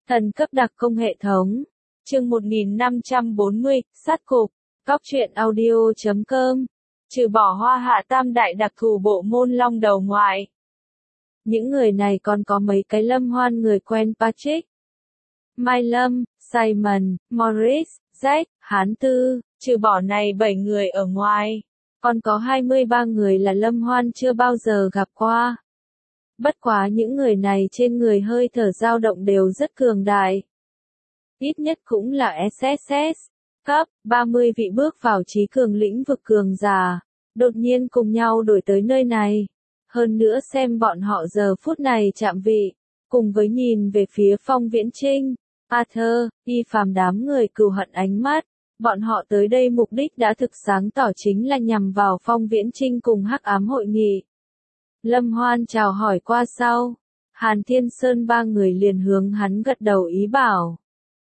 Thần cấp đặc công hệ thống. Chương 1540, sát cục. Góc truyện audio.com. Trừ bỏ Hoa Hạ tam đại đặc thù bộ môn long đầu ngoại. Những người này còn có mấy cái Lâm Hoan người quen Patrick, Mai Lâm, Simon, Morris, Jack, Hán Tư, trừ bỏ này 7 người ở ngoài. Còn có 23 người là Lâm Hoan chưa bao giờ gặp qua. Bất quá những người này trên người hơi thở dao động đều rất cường đại. Ít nhất cũng là SSS, cấp 30 vị bước vào trí cường lĩnh vực cường giả, đột nhiên cùng nhau đổi tới nơi này. Hơn nữa xem bọn họ giờ phút này chạm vị, cùng với nhìn về phía Phong Viễn Trinh, Arthur, Y Phàm đám người cừu hận ánh mắt. Bọn họ tới đây mục đích đã thực sáng tỏ chính là nhằm vào Phong Viễn Trinh cùng Hắc Ám hội nghị. Lâm Hoan chào hỏi qua sau, Hàn Thiên Sơn ba người liền hướng hắn gật đầu ý bảo.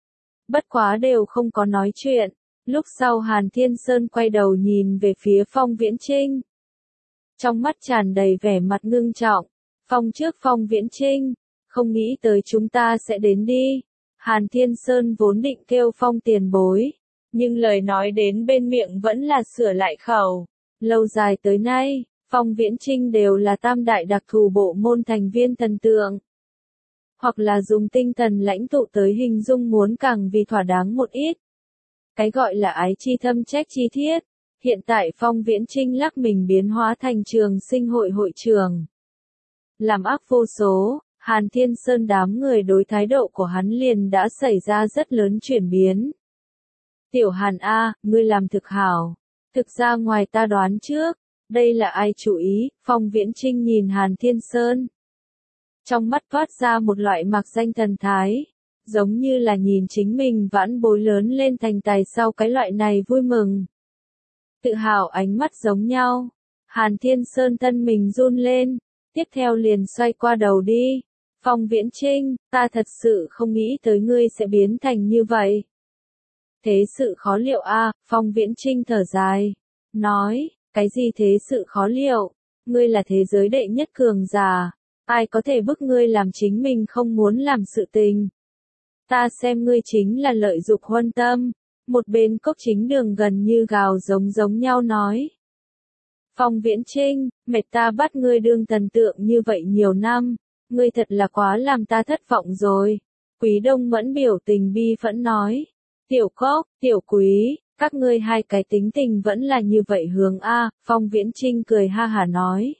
Bất quá đều không có nói chuyện, lúc sau Hàn Thiên Sơn quay đầu nhìn về phía Phong Viễn Trinh. Trong mắt tràn đầy vẻ mặt ngưng trọng, Phong Viễn Trinh, không nghĩ tới chúng ta sẽ đến đi. Hàn Thiên Sơn vốn định kêu Phong tiền bối, nhưng lời nói đến bên miệng vẫn là sửa lại khẩu. Lâu dài tới nay, Phong Viễn Trinh đều là tam đại đặc thù bộ môn thành viên thần tượng. Hoặc là dùng tinh thần lãnh tụ tới hình dung muốn càng vì thỏa đáng một ít. Cái gọi là ái chi thâm trách chi thiết. Hiện tại Phong Viễn Trinh lắc mình biến hóa thành trường sinh hội hội trường. Làm ác vô số, Hàn Thiên Sơn đám người đối thái độ của hắn liền đã xảy ra rất lớn chuyển biến. Tiểu Hàn A, ngươi làm thực hảo. Thực ra ngoài ta đoán trước, đây là ai chủ ý, Phong Viễn Trinh nhìn Hàn Thiên Sơn. Trong mắt toát ra một loại mạc danh thần thái, giống như là nhìn chính mình vãn bối lớn lên thành tài sau cái loại này vui mừng. Tự hào ánh mắt giống nhau, Hàn Thiên Sơn thân mình run lên, tiếp theo liền xoay qua đầu đi. Phong Viễn Trinh, ta thật sự không nghĩ tới ngươi sẽ biến thành như vậy. Thế sự khó liệu a, Phong Viễn Trinh thở dài, nói, cái gì thế sự khó liệu, ngươi là thế giới đệ nhất cường giả, ai có thể bức ngươi làm chính mình không muốn làm sự tình. Ta xem ngươi chính là lợi dục huân tâm, một bên Cốc Chính Đường gần như gào giống nhau nói. Phong Viễn Trinh, mệt ta bắt ngươi đương thần tượng như vậy nhiều năm, ngươi thật là quá làm ta thất vọng rồi. Quý Đông Mẫn biểu tình bi phẫn nói. Tiểu Cốc, Tiểu Quý, các ngươi hai cái tính tình vẫn là như vậy hướng A, Phong Viễn Trinh cười ha hả nói.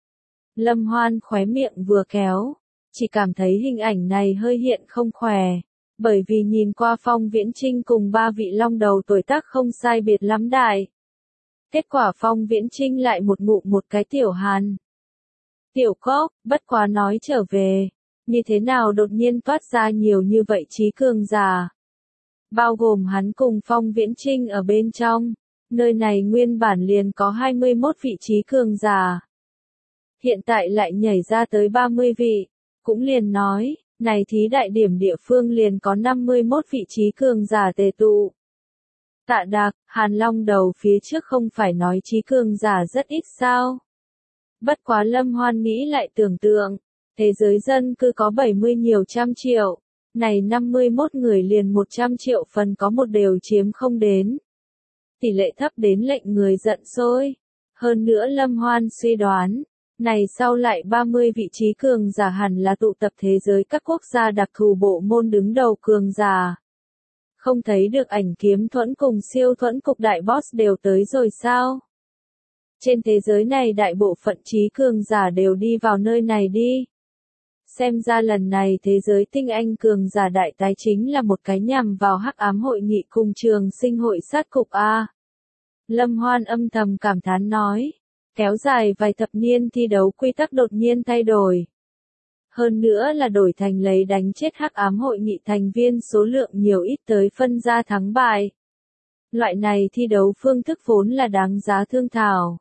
Lâm Hoan khóe miệng vừa kéo, chỉ cảm thấy hình ảnh này hơi hiện không khỏe, bởi vì nhìn qua Phong Viễn Trinh cùng ba vị long đầu tuổi tác không sai biệt lắm đại. Kết quả Phong Viễn Trinh lại một ngụm một cái Tiểu Hàn. Tiểu Cốc, bất quá nói trở về, như thế nào đột nhiên toát ra nhiều như vậy trí cường giả. Bao gồm hắn cùng Phong Viễn Trinh ở bên trong, nơi này nguyên bản liền có 21 vị trí cường giả. Hiện tại lại nhảy ra tới 30 vị, cũng liền nói, này thí đại điểm địa phương liền có 51 vị trí cường giả tề tụ. Tạ Đạc, Hàn Long đầu phía trước không phải nói trí cường giả rất ít sao. Bất quá Lâm Hoan nghĩ lại tưởng tượng, thế giới dân cư có 70 nhiều trăm triệu, này 51 người liền 100 triệu phần có một đều chiếm không đến. Tỷ lệ thấp đến lệnh người giận sôi. Hơn nữa Lâm Hoan suy đoán, này sau lại 30 vị trí cường giả hẳn là tụ tập thế giới các quốc gia đặc thù bộ môn đứng đầu cường giả. Không thấy được ảnh kiếm thuẫn cùng siêu thuẫn cục đại boss đều tới rồi sao? Trên thế giới này đại bộ phận trí cường giả đều đi vào nơi này đi. Xem ra lần này thế giới tinh anh cường giả đại tái chính là một cái nhằm vào Hắc Ám hội nghị cùng trường sinh hội sát cục A. Lâm Hoan âm thầm cảm thán nói, kéo dài vài thập niên thi đấu quy tắc đột nhiên thay đổi. Hơn nữa là đổi thành lấy đánh chết Hắc Ám hội nghị thành viên số lượng nhiều ít tới phân ra thắng bại. Loại này thi đấu phương thức vốn là đáng giá thương thảo.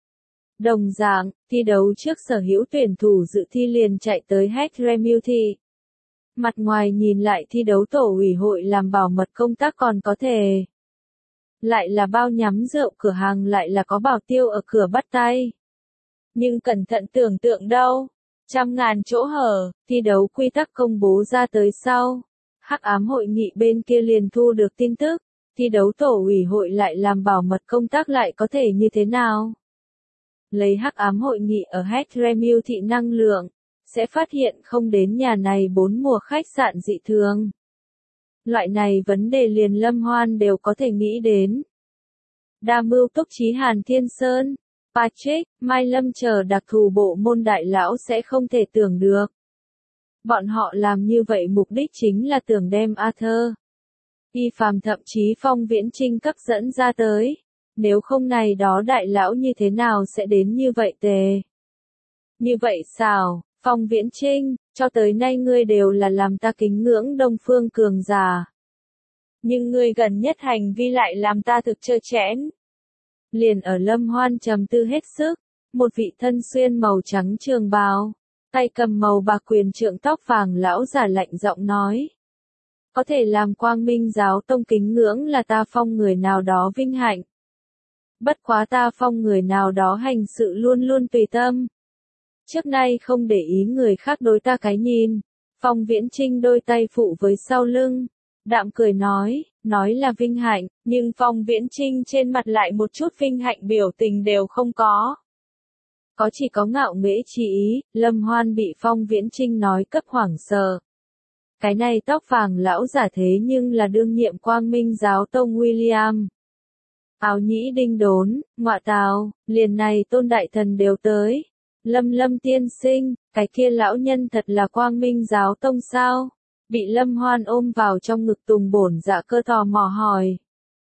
Đồng dạng, thi đấu trước sở hữu tuyển thủ dự thi liền chạy tới Hadremuthi. Mặt ngoài nhìn lại thi đấu tổ ủy hội làm bảo mật công tác còn có thể. Lại là bao nhắm rượu cửa hàng lại là có bảo tiêu ở cửa bắt tay. Nhưng cẩn thận tưởng tượng đâu, trăm ngàn chỗ hở, thi đấu quy tắc công bố ra tới sau. Hắc ám hội nghị bên kia liền thu được tin tức, thi đấu tổ ủy hội lại làm bảo mật công tác lại có thể như thế nào? Lấy hắc ám hội nghị ở Hedremil thị năng lượng, sẽ phát hiện không đến nhà này 4 mùa khách sạn dị thường. Loại này vấn đề liền Lâm Hoan đều có thể nghĩ đến. Đa mưu túc trí Hàn Thiên Sơn, Patrick, Mai Lâm chờ đặc thù bộ môn đại lão sẽ không thể tưởng được. Bọn họ làm như vậy mục đích chính là tưởng đem Arthur Y Phàm thậm chí Phong Viễn Trinh cấp dẫn ra tới. Nếu không này đó đại lão như thế nào sẽ đến như vậy tề? Như vậy sao, Phong Viễn Trinh, cho tới nay ngươi đều là làm ta kính ngưỡng Đông Phương cường giả. Nhưng ngươi gần nhất hành vi lại làm ta thực trơ trẽn. Liền ở Lâm Hoan trầm tư hết sức, một vị thân xuyên màu trắng trường bào, tay cầm màu bạc quyền trượng tóc vàng lão giả lạnh giọng nói. Có thể làm Quang Minh giáo tông kính ngưỡng là ta Phong người nào đó vinh hạnh. Bất quá ta Phong người nào đó hành sự luôn luôn tùy tâm. Trước nay không để ý người khác đối ta cái nhìn. Phong Viễn Trinh đôi tay phụ với sau lưng, đạm cười nói là vinh hạnh, nhưng Phong Viễn Trinh trên mặt lại một chút vinh hạnh biểu tình đều không có. Có chỉ có ngạo nghễ chi ý, Lâm Hoan bị Phong Viễn Trinh nói cấp hoảng sợ. Cái này tóc vàng lão giả thế nhưng là đương nhiệm Quang Minh giáo tông William. Áo nhĩ đinh đốn, ngọa tào, liền này tôn đại thần đều tới. Lâm tiên sinh, cái kia lão nhân thật là Quang Minh giáo tông sao? Bị Lâm Hoan ôm vào trong ngực Tùng Bổn Dạ Cơ tò mò hỏi.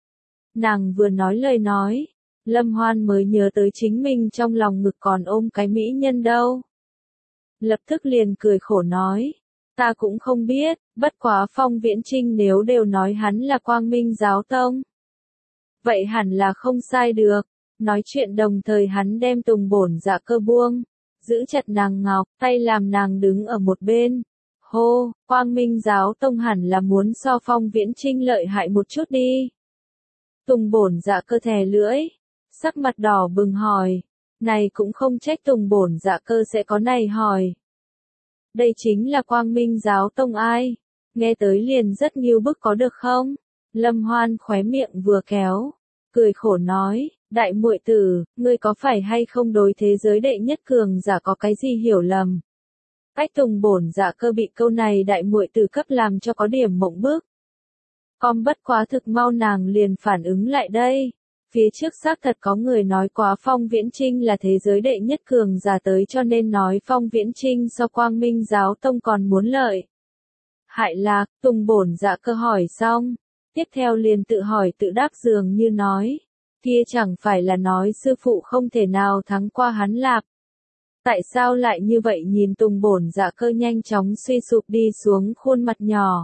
Nàng vừa nói lời nói, Lâm Hoan mới nhớ tới chính mình trong lòng ngực còn ôm cái mỹ nhân đâu. Lập tức liền cười khổ nói. Ta cũng không biết, bất quá Phong Viễn Trinh nếu đều nói hắn là Quang Minh giáo tông. Vậy hẳn là không sai được. Nói chuyện đồng thời hắn đem Tùng Bổn Dạ Cơ buông, giữ chặt nàng ngọc, tay làm nàng đứng ở một bên. Hô, Quang Minh giáo tông hẳn là muốn so Phong Viễn Trinh lợi hại một chút đi. Tùng Bổn Dạ Cơ thè lưỡi, sắc mặt đỏ bừng hỏi. Này cũng không trách Tùng Bổn Dạ Cơ sẽ có này hỏi. Đây chính là Quang Minh giáo tông ai? Nghe tới liền rất nghiêu bức có được không? Lâm Hoan khóe miệng vừa kéo, cười khổ nói, đại muội tử, ngươi có phải hay không đối thế giới đệ nhất cường giả có cái gì hiểu lầm? Cách Tùng Bổn Dạ Cơ bị câu này đại muội tử cấp làm cho có điểm mộng bức. Con bất quá thực mau nàng liền phản ứng lại đây. Phía trước xác thật có người nói quá Phong Viễn Trinh là thế giới đệ nhất cường giả tới cho nên nói Phong Viễn Trinh so Quang Minh giáo tông còn muốn lợi. Hại lạc, Tùng Bổn Dạ Cơ hỏi xong, tiếp theo liền tự hỏi tự đáp dường như nói, kia chẳng phải là nói sư phụ không thể nào thắng qua hắn lạp. Tại sao lại như vậy nhìn Tùng Bổn Dạ Cơ nhanh chóng suy sụp đi xuống khuôn mặt nhỏ.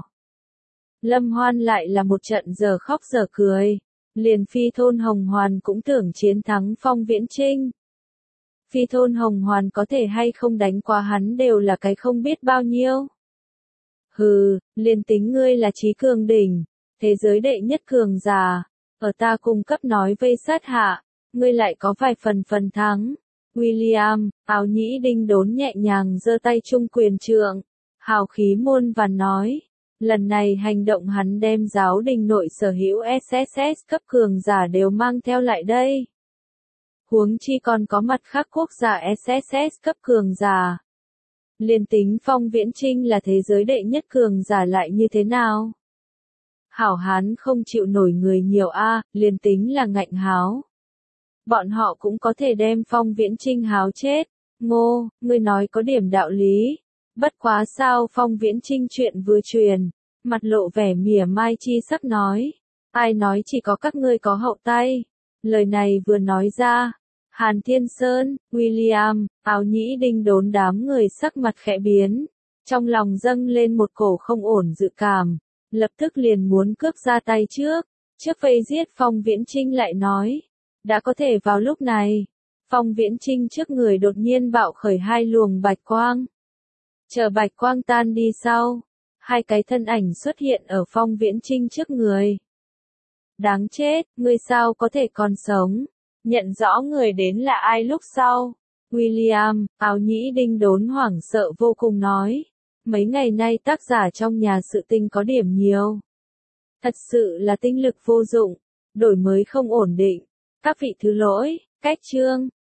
Lâm Hoan lại là một trận giờ khóc giờ cười. Liền Phi Thôn Hồng Hoàn cũng tưởng chiến thắng Phong Viễn Trinh. Phi Thôn Hồng Hoàn có thể hay không đánh qua hắn đều là cái không biết bao nhiêu. Hừ, liền tính ngươi là trí cường đỉnh, thế giới đệ nhất cường giả, ở ta cung cấp nói vây sát hạ, ngươi lại có vài phần thắng. William, áo nhĩ đinh đốn nhẹ nhàng giơ tay trung quyền trượng, hào khí muôn vàn nói. Lần này hành động hắn đem giáo đình nội sở hữu SSS cấp cường giả đều mang theo lại đây. Huống chi còn có mặt khác quốc gia SSS cấp cường giả. Liên tính Phong Viễn Trinh là thế giới đệ nhất cường giả lại như thế nào? Hảo hán không chịu nổi người nhiều liên tính là ngạnh háo. Bọn họ cũng có thể đem Phong Viễn Trinh háo chết. Ngô, ngươi nói có điểm đạo lý. Bất quá sao Phong Viễn Trinh chuyện vừa truyền, mặt lộ vẻ mỉa mai chi sắc nói. Ai nói chỉ có các ngươi có hậu tay. Lời này vừa nói ra. Hàn Thiên Sơn, William, áo nhĩ đinh đốn đám người sắc mặt khẽ biến. Trong lòng dâng lên một cổ không ổn dự cảm. Lập tức liền muốn cướp ra tay trước. Trước vây giết Phong Viễn Trinh lại nói. Đã có thể vào lúc này. Phong Viễn Trinh trước người đột nhiên bạo khởi hai luồng bạch quang. Chờ bạch quang tan đi sau, hai cái thân ảnh xuất hiện ở Phong Viễn Trinh trước người. Đáng chết, ngươi sao có thể còn sống? Nhận rõ người đến là ai lúc sau? William, áo nhĩ đinh đốn hoảng sợ vô cùng nói. Mấy ngày nay tác giả trong nhà sự tinh có điểm nhiều. Thật sự là tinh lực vô dụng, đổi mới không ổn định. Các vị thứ lỗi, cách chương.